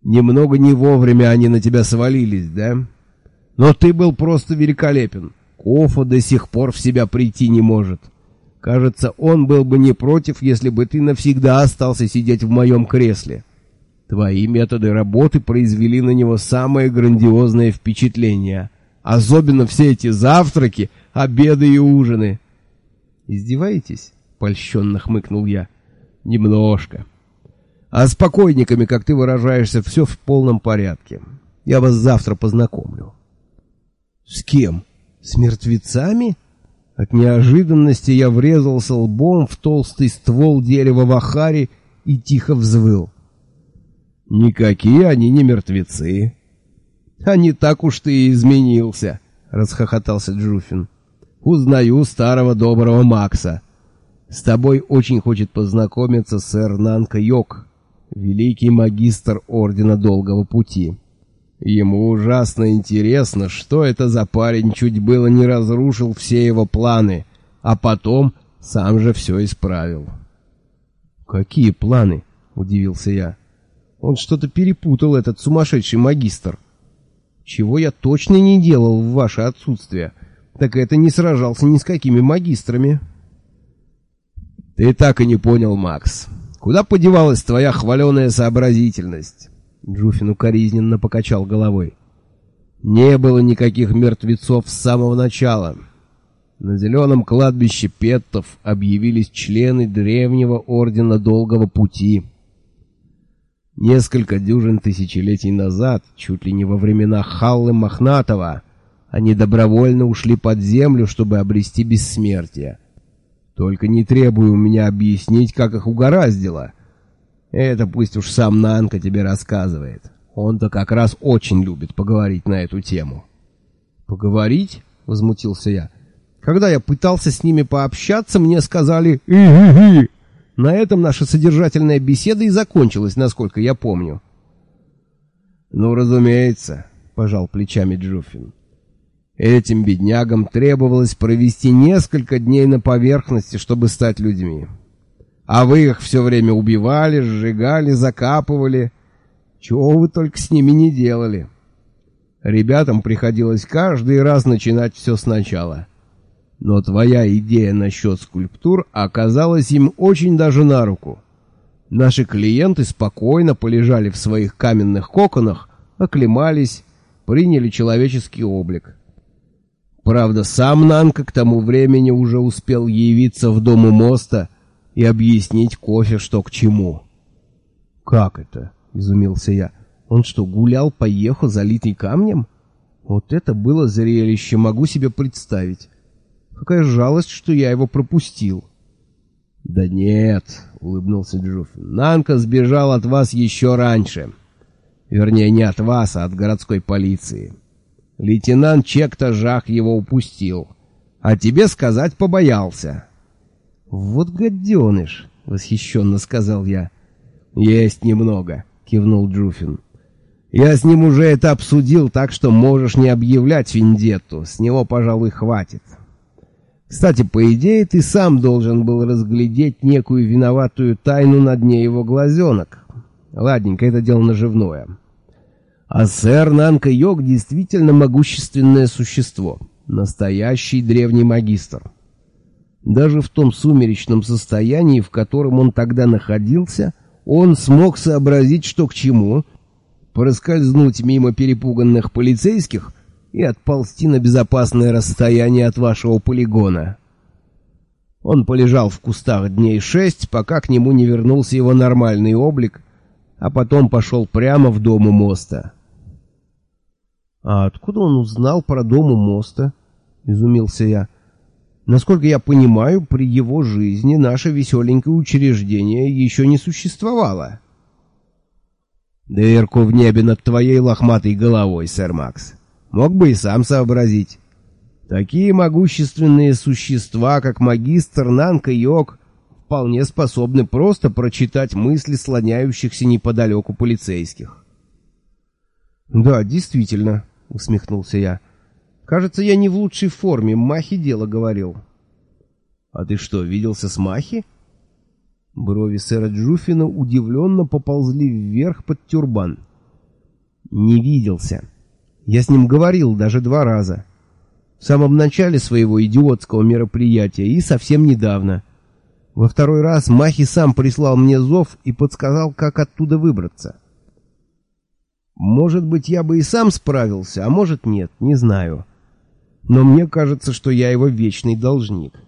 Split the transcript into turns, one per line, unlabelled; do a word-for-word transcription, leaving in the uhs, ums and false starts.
Немного не вовремя они на тебя свалились, да? Но ты был просто великолепен. Кофа до сих пор в себя прийти не может. Кажется, он был бы не против, если бы ты навсегда остался сидеть в моем кресле. Твои методы работы произвели на него самое грандиозное впечатление. Особенно все эти завтраки, обеды и ужины. «Издеваетесь?» — польщенно хмыкнул я. «Немножко. А с покойниками, как ты выражаешься, все в полном порядке. Я вас завтра познакомлю». «С кем? С мертвецами?» От неожиданности я врезался лбом в толстый ствол дерева вахари и тихо взвыл. «Никакие они не мертвецы». «А не так уж ты и изменился», — расхохотался Джуфин. «Узнаю старого доброго Макса. С тобой очень хочет познакомиться сэр Нанка Йок, великий магистр Ордена Долгого Пути. Ему ужасно интересно, что это за парень чуть было не разрушил все его планы, а потом сам же все исправил». «Какие планы?» — удивился я. «Он что-то перепутал, этот сумасшедший магистр. Чего я точно не делал в ваше отсутствие, так это не сражался ни с какими магистрами». «Ты так и не понял, Макс. Куда подевалась твоя хваленая сообразительность?» Джуфин укоризненно покачал головой. «Не было никаких мертвецов с самого начала. На зеленом кладбище петтов объявились члены древнего Ордена Долгого Пути. Несколько дюжин тысячелетий назад, чуть ли не во времена Халлы Мохнатого, они добровольно ушли под землю, чтобы обрести бессмертие. Только не требуй у меня объяснить, как их угораздило. Это пусть уж сам Нанка тебе рассказывает. Он-то как раз очень любит поговорить на эту тему». «Поговорить?» — возмутился я. «Когда я пытался с ними пообщаться, мне сказали «и-ги-ги». На этом наша содержательная беседа и закончилась, насколько я помню». «Ну, разумеется», — пожал плечами Джуфин. «Этим беднягам требовалось провести несколько дней на поверхности, чтобы стать людьми. А вы их все время убивали, сжигали, закапывали. Чего вы только с ними не делали. Ребятам приходилось каждый раз начинать все сначала. Но твоя идея насчет скульптур оказалась им очень даже на руку. Наши клиенты спокойно полежали в своих каменных коконах, оклемались, приняли человеческий облик. Правда, сам Нанка к тому времени уже успел явиться в дом у моста и объяснить кофе, что к чему». «Как это?» — изумился я. «Он что, гулял по Ехо, залитый камнем? Вот это было зрелище, могу себе представить. Какая жалость, что я его пропустил». «Да нет», — улыбнулся Джуфин, — «Нанка сбежал от вас еще раньше. Вернее, не от вас, а от городской полиции. Лейтенант Чекта Жах его упустил, а тебе сказать побоялся». «Вот гаденыш», — восхищенно сказал я. «Есть немного», — кивнул Джуфин. «Я с ним уже это обсудил, так что можешь не объявлять вендетту, с него, пожалуй, хватит. Кстати, по идее, ты сам должен был разглядеть некую виноватую тайну на дне его глазенок. Ладненько, это дело наживное. А сэр Нанка Йок действительно могущественное существо, настоящий древний магистр. Даже в том сумеречном состоянии, в котором он тогда находился, он смог сообразить, что к чему, проскользнуть мимо перепуганных полицейских и отползти на безопасное расстояние от вашего полигона. Он полежал в кустах дней шесть, пока к нему не вернулся его нормальный облик, а потом пошел прямо в дом у моста». «А откуда он узнал про дом у моста?» — изумился я. «Насколько я понимаю, при его жизни наше веселенькое учреждение еще не существовало». «Дырку в небе над твоей лохматой головой, сэр Макс. Мог бы и сам сообразить. Такие могущественные существа, как магистр Нанка Йок, вполне способны просто прочитать мысли слоняющихся неподалеку полицейских». «Да, действительно», — усмехнулся я. «Кажется, я не в лучшей форме, Махи дело говорил». «А ты что, виделся с Махи?» Брови сэра Джуфина удивленно поползли вверх под тюрбан. Не виделся. Я с ним говорил даже два раза. В самом начале своего идиотского мероприятия и совсем недавно. Во второй раз Махи сам прислал мне зов и подсказал, как оттуда выбраться. Может быть, я бы и сам справился, а может нет, не знаю. Но мне кажется, что я его вечный должник.